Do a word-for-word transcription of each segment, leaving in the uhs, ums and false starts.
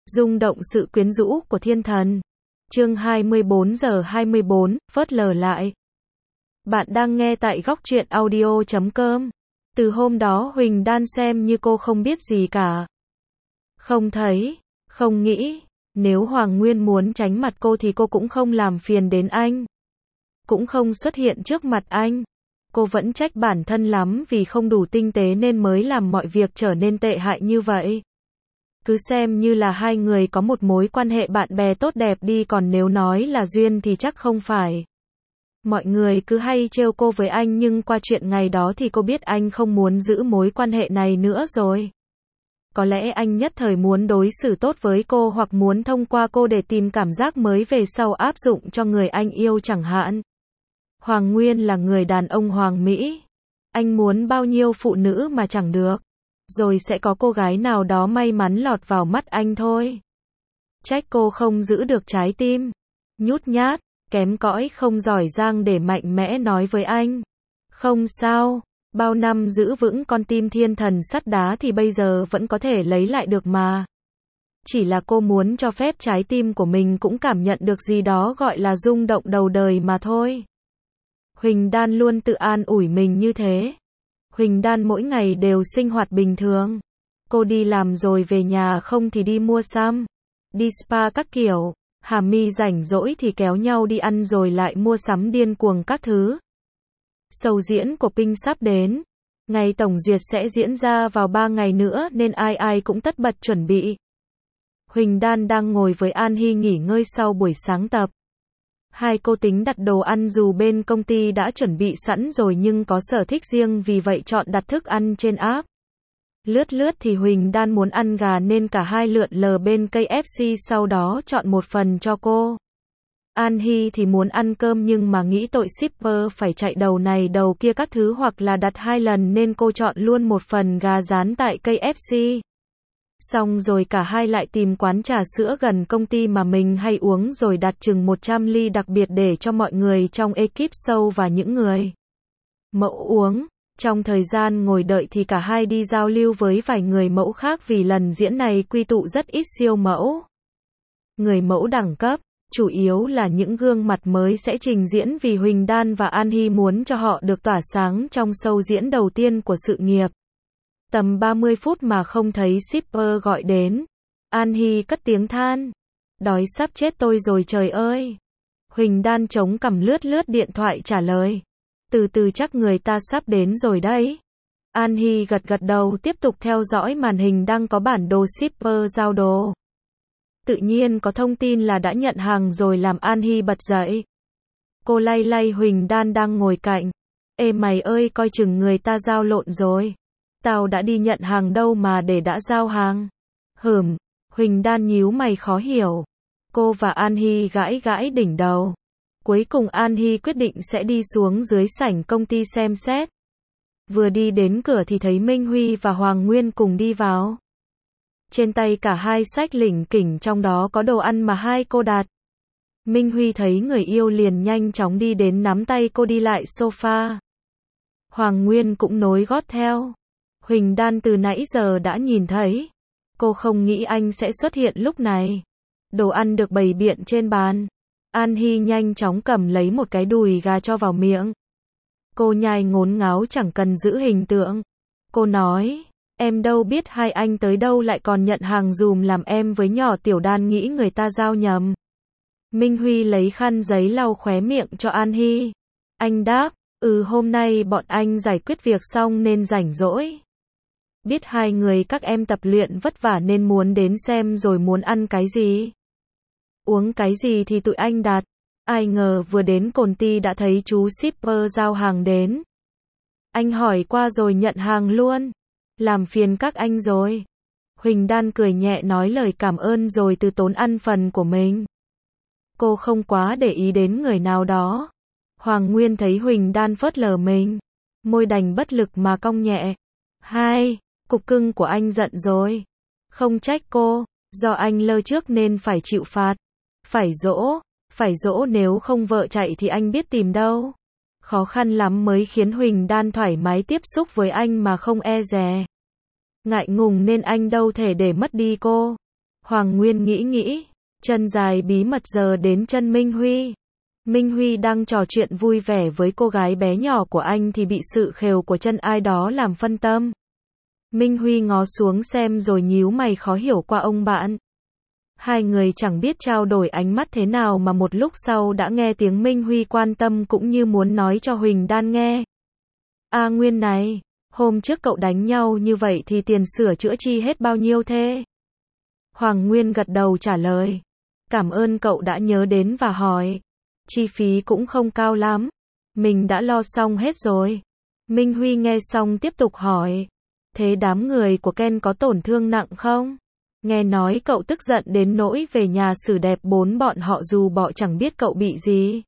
Rung động sự quyến rũ của thiên thần. Chương hai mươi bốn giờ hai mươi bốn, phớt lờ lại. Bạn đang nghe tại góc truyện audio chấm com. Từ hôm đó Huỳnh Đan xem như cô không biết gì cả. Không thấy, không nghĩ, nếu Hoàng Nguyên muốn tránh mặt cô thì cô cũng không làm phiền đến anh. Cũng không xuất hiện trước mặt anh. Cô vẫn trách bản thân lắm vì không đủ tinh tế nên mới làm mọi việc trở nên tệ hại như vậy. Cứ xem như là hai người có một mối quan hệ bạn bè tốt đẹp đi, còn nếu nói là duyên thì chắc không phải. Mọi người cứ hay trêu cô với anh, nhưng qua chuyện ngày đó thì cô biết anh không muốn giữ mối quan hệ này nữa rồi. Có lẽ anh nhất thời muốn đối xử tốt với cô, hoặc muốn thông qua cô để tìm cảm giác mới về sau áp dụng cho người anh yêu chẳng hạn. Hoàng Nguyên là người đàn ông hoàng mỹ. Anh muốn bao nhiêu phụ nữ mà chẳng được. Rồi sẽ có cô gái nào đó may mắn lọt vào mắt anh thôi. Trách cô không giữ được trái tim. Nhút nhát, kém cỏi, không giỏi giang để mạnh mẽ nói với anh. Không sao, bao năm giữ vững con tim thiên thần sắt đá thì bây giờ vẫn có thể lấy lại được mà. Chỉ là cô muốn cho phép trái tim của mình cũng cảm nhận được gì đó gọi là rung động đầu đời mà thôi. Huỳnh Đan luôn tự an ủi mình như thế. Huỳnh Đan mỗi ngày đều sinh hoạt bình thường. Cô đi làm rồi về nhà, không thì đi mua sắm, đi spa các kiểu. Hà My rảnh rỗi thì kéo nhau đi ăn rồi lại mua sắm điên cuồng các thứ. Show diễn của Pink sắp đến. Ngày tổng duyệt sẽ diễn ra vào ba ngày nữa nên ai ai cũng tất bật chuẩn bị. Huỳnh Đan đang ngồi với An Hy nghỉ ngơi sau buổi sáng tập. Hai cô tính đặt đồ ăn dù bên công ty đã chuẩn bị sẵn rồi nhưng có sở thích riêng, vì vậy chọn đặt thức ăn trên app. Lướt lướt thì Huỳnh Đan muốn ăn gà nên cả hai lượn lờ bên ca ép xê, sau đó chọn một phần cho cô. An Hy thì muốn ăn cơm nhưng mà nghĩ tội shipper phải chạy đầu này đầu kia các thứ hoặc là đặt hai lần nên cô chọn luôn một phần gà rán tại ca ép xê. Xong rồi cả hai lại tìm quán trà sữa gần công ty mà mình hay uống rồi đặt chừng một trăm ly đặc biệt để cho mọi người trong ekip show và những người mẫu uống. Trong thời gian ngồi đợi thì cả hai đi giao lưu với vài người mẫu khác, vì lần diễn này quy tụ rất ít siêu mẫu. Người mẫu đẳng cấp, chủ yếu là những gương mặt mới sẽ trình diễn, vì Huỳnh Đan và An Hy muốn cho họ được tỏa sáng trong show diễn đầu tiên của sự nghiệp. Tầm ba mươi phút mà không thấy shipper gọi đến. An Hy cất tiếng than. Đói sắp chết tôi rồi trời ơi. Huỳnh Đan chống cằm lướt lướt điện thoại trả lời. Từ từ, chắc người ta sắp đến rồi đấy. An Hy gật gật đầu, tiếp tục theo dõi màn hình đang có bản đồ shipper giao đồ. Tự nhiên có thông tin là đã nhận hàng rồi làm An Hy bật dậy. Cô lay lay Huỳnh Đan đang ngồi cạnh. Ê mày ơi, coi chừng người ta giao lộn rồi. Tao đã đi nhận hàng đâu mà để đã giao hàng. Hửm, Huỳnh Đan nhíu mày khó hiểu. Cô và An Hy gãi gãi đỉnh đầu. Cuối cùng An Hy quyết định sẽ đi xuống dưới sảnh công ty xem xét. Vừa đi đến cửa thì thấy Minh Huy và Hoàng Nguyên cùng đi vào. Trên tay cả hai xách lỉnh kỉnh, trong đó có đồ ăn mà hai cô đặt. Minh Huy thấy người yêu liền nhanh chóng đi đến nắm tay cô đi lại sofa. Hoàng Nguyên cũng nối gót theo. Huỳnh Đan từ nãy giờ đã nhìn thấy. Cô không nghĩ anh sẽ xuất hiện lúc này. Đồ ăn được bày biện trên bàn. An Hy nhanh chóng cầm lấy một cái đùi gà cho vào miệng. Cô nhai ngốn ngáo chẳng cần giữ hình tượng. Cô nói, em đâu biết hai anh tới đâu lại còn nhận hàng dùm làm em với nhỏ Tiểu Đan nghĩ người ta giao nhầm. Minh Huy lấy khăn giấy lau khóe miệng cho An Hy. Anh đáp, ừ, hôm nay bọn anh giải quyết việc xong nên rảnh rỗi. Biết hai người các em tập luyện vất vả nên muốn đến xem rồi muốn ăn cái gì, uống cái gì thì tụi anh đặt. Ai ngờ vừa đến công ty đã thấy chú shipper giao hàng đến. Anh hỏi qua rồi nhận hàng luôn. Làm phiền các anh rồi. Huỳnh Đan cười nhẹ nói lời cảm ơn rồi từ tốn ăn phần của mình. Cô không quá để ý đến người nào đó. Hoàng Nguyên thấy Huỳnh Đan phớt lờ mình, môi đành bất lực mà cong nhẹ. Hai, cục cưng của anh giận rồi. Không trách cô, do anh lơ trước nên phải chịu phạt. Phải dỗ, phải dỗ, nếu không vợ chạy thì anh biết tìm đâu. Khó khăn lắm mới khiến Huỳnh Đan thoải mái tiếp xúc với anh mà không e dè. Ngại ngùng nên anh đâu thể để mất đi cô. Hoàng Nguyên nghĩ nghĩ, chân dài bí mật giờ đến chân Minh Huy. Minh Huy đang trò chuyện vui vẻ với cô gái bé nhỏ của anh thì bị sự khều của chân ai đó làm phân tâm. Minh Huy ngó xuống xem rồi nhíu mày khó hiểu qua ông bạn. Hai người chẳng biết trao đổi ánh mắt thế nào mà một lúc sau đã nghe tiếng Minh Huy quan tâm cũng như muốn nói cho Huỳnh Đan nghe. A Nguyên này, hôm trước cậu đánh nhau như vậy thì tiền sửa chữa chi hết bao nhiêu thế? Hoàng Nguyên gật đầu trả lời. Cảm ơn cậu đã nhớ đến và hỏi. Chi phí cũng không cao lắm. Mình đã lo xong hết rồi. Minh Huy nghe xong tiếp tục hỏi. Thế đám người của Ken có tổn thương nặng không? Nghe nói cậu tức giận đến nỗi về nhà xử đẹp bốn bọn họ dù bọ chẳng biết cậu bị gì.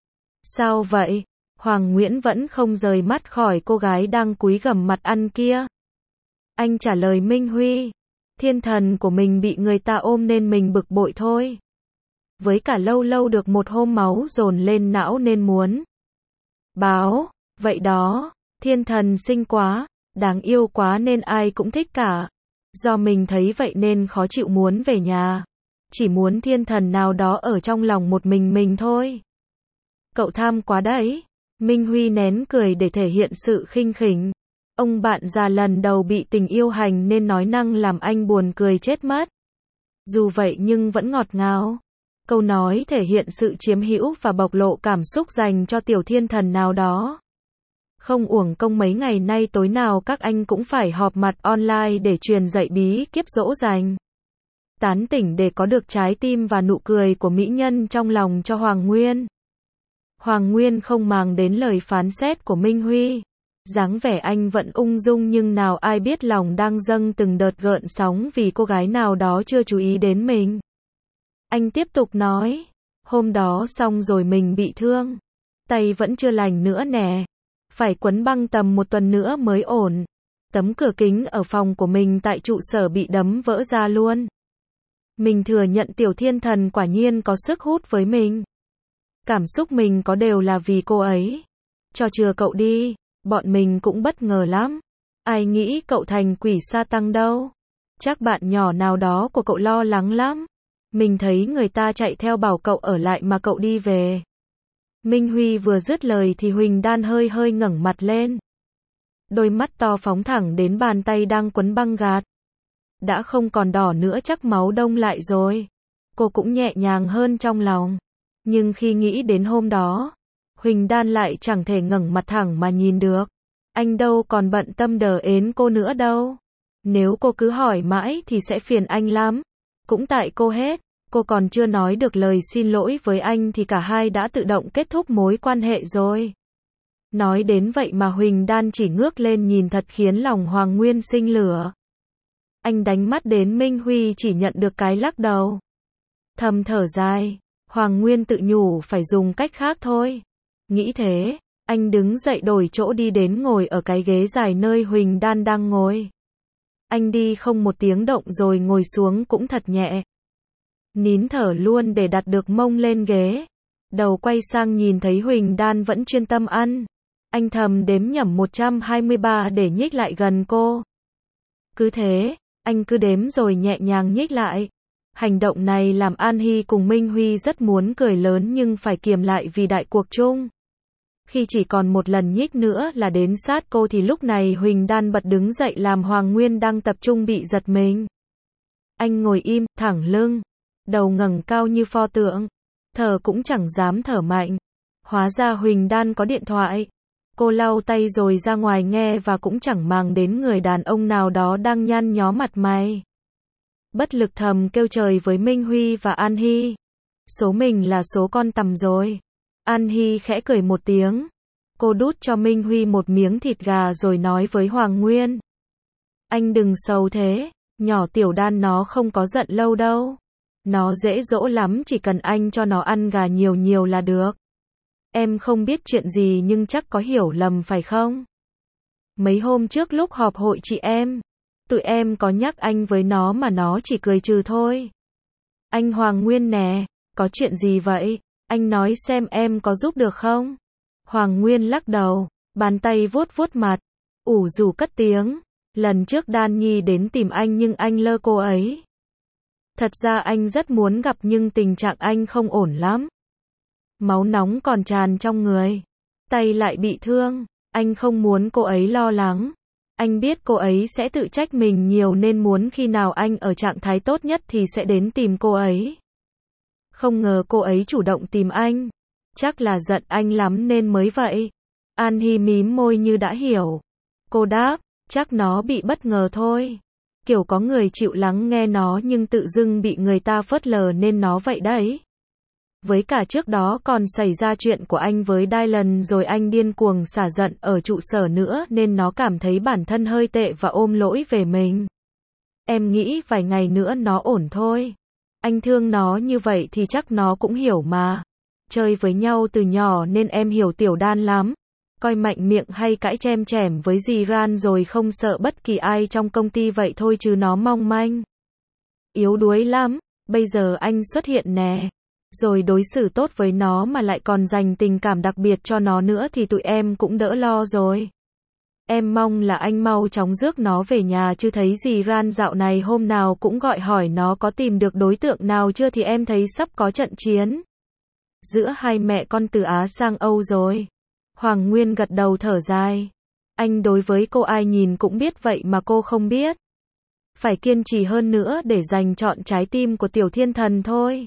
Sao vậy? Hoàng Nguyễn vẫn không rời mắt khỏi cô gái đang cúi gằm mặt ăn kia. Anh trả lời Minh Huy. Thiên thần của mình bị người ta ôm nên mình bực bội thôi. Với cả lâu lâu được một hôm máu dồn lên não nên muốn báo, vậy đó, thiên thần xinh quá, đáng yêu quá nên ai cũng thích cả. Do mình thấy vậy nên khó chịu muốn về nhà. Chỉ muốn thiên thần nào đó ở trong lòng một mình mình thôi. Cậu tham quá đấy. Minh Huy nén cười để thể hiện sự khinh khỉnh. Ông bạn già lần đầu bị tình yêu hành nên nói năng làm anh buồn cười chết mất. Dù vậy nhưng vẫn ngọt ngào. Câu nói thể hiện sự chiếm hữu và bộc lộ cảm xúc dành cho tiểu thiên thần nào đó. Không uổng công mấy ngày nay tối nào các anh cũng phải họp mặt online để truyền dạy bí kíp dỗ dành. Tán tỉnh để có được trái tim và nụ cười của mỹ nhân trong lòng cho Hoàng Nguyên. Hoàng Nguyên không màng đến lời phán xét của Minh Huy. Dáng vẻ anh vẫn ung dung nhưng nào ai biết lòng đang dâng từng đợt gợn sóng vì cô gái nào đó chưa chú ý đến mình. Anh tiếp tục nói, hôm đó xong rồi mình bị thương. Tay vẫn chưa lành nữa nè. Phải quấn băng tầm một tuần nữa mới ổn. Tấm cửa kính ở phòng của mình tại trụ sở bị đấm vỡ ra luôn. Mình thừa nhận tiểu thiên thần quả nhiên có sức hút với mình. Cảm xúc mình có đều là vì cô ấy. Cho chừa cậu đi, bọn mình cũng bất ngờ lắm. Ai nghĩ cậu thành quỷ sa tăng đâu. Chắc bạn nhỏ nào đó của cậu lo lắng lắm. Mình thấy người ta chạy theo bảo cậu ở lại mà cậu đi về. Minh Huy vừa dứt lời thì Huỳnh Đan hơi hơi ngẩng mặt lên. Đôi mắt to phóng thẳng đến bàn tay đang quấn băng gạt. Đã không còn đỏ nữa chắc máu đông lại rồi. Cô cũng nhẹ nhàng hơn trong lòng. Nhưng khi nghĩ đến hôm đó, Huỳnh Đan lại chẳng thể ngẩng mặt thẳng mà nhìn được. Anh đâu còn bận tâm đờ ến cô nữa đâu. Nếu cô cứ hỏi mãi thì sẽ phiền anh lắm. Cũng tại cô hết. Cô còn chưa nói được lời xin lỗi với anh thì cả hai đã tự động kết thúc mối quan hệ rồi. Nói đến vậy mà Huỳnh Đan chỉ ngước lên nhìn thật khiến lòng Hoàng Nguyên sinh lửa. Anh đánh mắt đến Minh Huy chỉ nhận được cái lắc đầu. Thầm thở dài, Hoàng Nguyên tự nhủ phải dùng cách khác thôi. Nghĩ thế, anh đứng dậy đổi chỗ đi đến ngồi ở cái ghế dài nơi Huỳnh Đan đang ngồi. Anh đi không một tiếng động rồi ngồi xuống cũng thật nhẹ. Nín thở luôn để đặt được mông lên ghế. Đầu quay sang nhìn thấy Huỳnh Đan vẫn chuyên tâm ăn. Anh thầm đếm nhẩm một trăm hai mươi ba để nhích lại gần cô. Cứ thế, anh cứ đếm rồi nhẹ nhàng nhích lại. Hành động này làm An Hy cùng Minh Huy rất muốn cười lớn nhưng phải kiềm lại vì đại cuộc chung. Khi chỉ còn một lần nhích nữa là đến sát cô thì lúc này Huỳnh Đan bật đứng dậy làm Hoàng Nguyên đang tập trung bị giật mình. Anh ngồi im, thẳng lưng. Đầu ngẩng cao như pho tượng. Thở cũng chẳng dám thở mạnh. Hóa ra Huỳnh Đan có điện thoại. Cô lau tay rồi ra ngoài nghe và cũng chẳng màng đến người đàn ông nào đó đang nhăn nhó mặt mày. Bất lực thầm kêu trời với Minh Huy và An Hy. Số mình là số con tằm rồi. An Hy khẽ cười một tiếng. Cô đút cho Minh Huy một miếng thịt gà rồi nói với Hoàng Nguyên. Anh đừng sầu thế, nhỏ tiểu Đan nó không có giận lâu đâu. Nó dễ dỗ lắm, chỉ cần anh cho nó ăn gà nhiều nhiều là được. Em không biết chuyện gì nhưng chắc có hiểu lầm phải không? Mấy hôm trước lúc họp hội chị em, tụi em có nhắc anh với nó mà nó chỉ cười trừ thôi. Anh Hoàng Nguyên nè, có chuyện gì vậy? Anh nói xem em có giúp được không? Hoàng Nguyên lắc đầu, bàn tay vuốt vuốt mặt, ủ rủ cất tiếng. Lần trước Đan Nhi đến tìm anh nhưng anh lơ cô ấy. Thật ra anh rất muốn gặp nhưng tình trạng anh không ổn lắm. Máu nóng còn tràn trong người. Tay lại bị thương. Anh không muốn cô ấy lo lắng. Anh biết cô ấy sẽ tự trách mình nhiều nên muốn khi nào anh ở trạng thái tốt nhất thì sẽ đến tìm cô ấy. Không ngờ cô ấy chủ động tìm anh. Chắc là giận anh lắm nên mới vậy. An Hi mím môi như đã hiểu. Cô đáp, chắc nó bị bất ngờ thôi. Kiểu có người chịu lắng nghe nó nhưng tự dưng bị người ta phớt lờ nên nó vậy đấy. Với cả trước đó còn xảy ra chuyện của anh với Dylan rồi anh điên cuồng xả giận ở trụ sở nữa nên nó cảm thấy bản thân hơi tệ và ôm lỗi về mình. Em nghĩ vài ngày nữa nó ổn thôi. Anh thương nó như vậy thì chắc nó cũng hiểu mà. Chơi với nhau từ nhỏ nên em hiểu Tiểu Đan lắm. Coi mạnh miệng hay cãi chém chẻm với dì Ran rồi không sợ bất kỳ ai trong công ty vậy thôi chứ nó mong manh. Yếu đuối lắm, bây giờ anh xuất hiện nè. Rồi đối xử tốt với nó mà lại còn dành tình cảm đặc biệt cho nó nữa thì tụi em cũng đỡ lo rồi. Em mong là anh mau chóng rước nó về nhà chứ thấy dì Ran dạo này hôm nào cũng gọi hỏi nó có tìm được đối tượng nào chưa thì em thấy sắp có trận chiến giữa hai mẹ con từ Á sang Âu rồi. Hoàng Nguyên gật đầu thở dài. Anh đối với cô ai nhìn cũng biết vậy mà cô không biết. Phải kiên trì hơn nữa để giành trọn trái tim của Tiểu Thiên Thần thôi.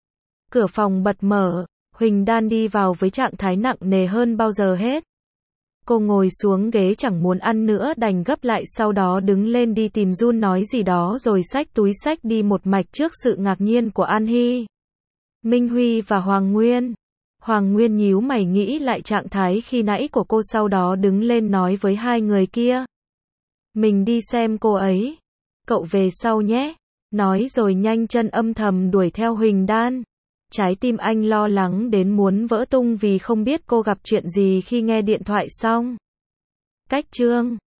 Cửa phòng bật mở, Huỳnh Đan đi vào với trạng thái nặng nề hơn bao giờ hết. Cô ngồi xuống ghế chẳng muốn ăn nữa đành gấp lại sau đó đứng lên đi tìm Jun nói gì đó rồi xách túi xách đi một mạch trước sự ngạc nhiên của An Hi, Minh Huy và Hoàng Nguyên. Hoàng Nguyên nhíu mày nghĩ lại trạng thái khi nãy của cô sau đó đứng lên nói với hai người kia. Mình đi xem cô ấy. Cậu về sau nhé. Nói rồi nhanh chân âm thầm đuổi theo Huỳnh Đan. Trái tim anh lo lắng đến muốn vỡ tung vì không biết cô gặp chuyện gì khi nghe điện thoại xong. Cách chương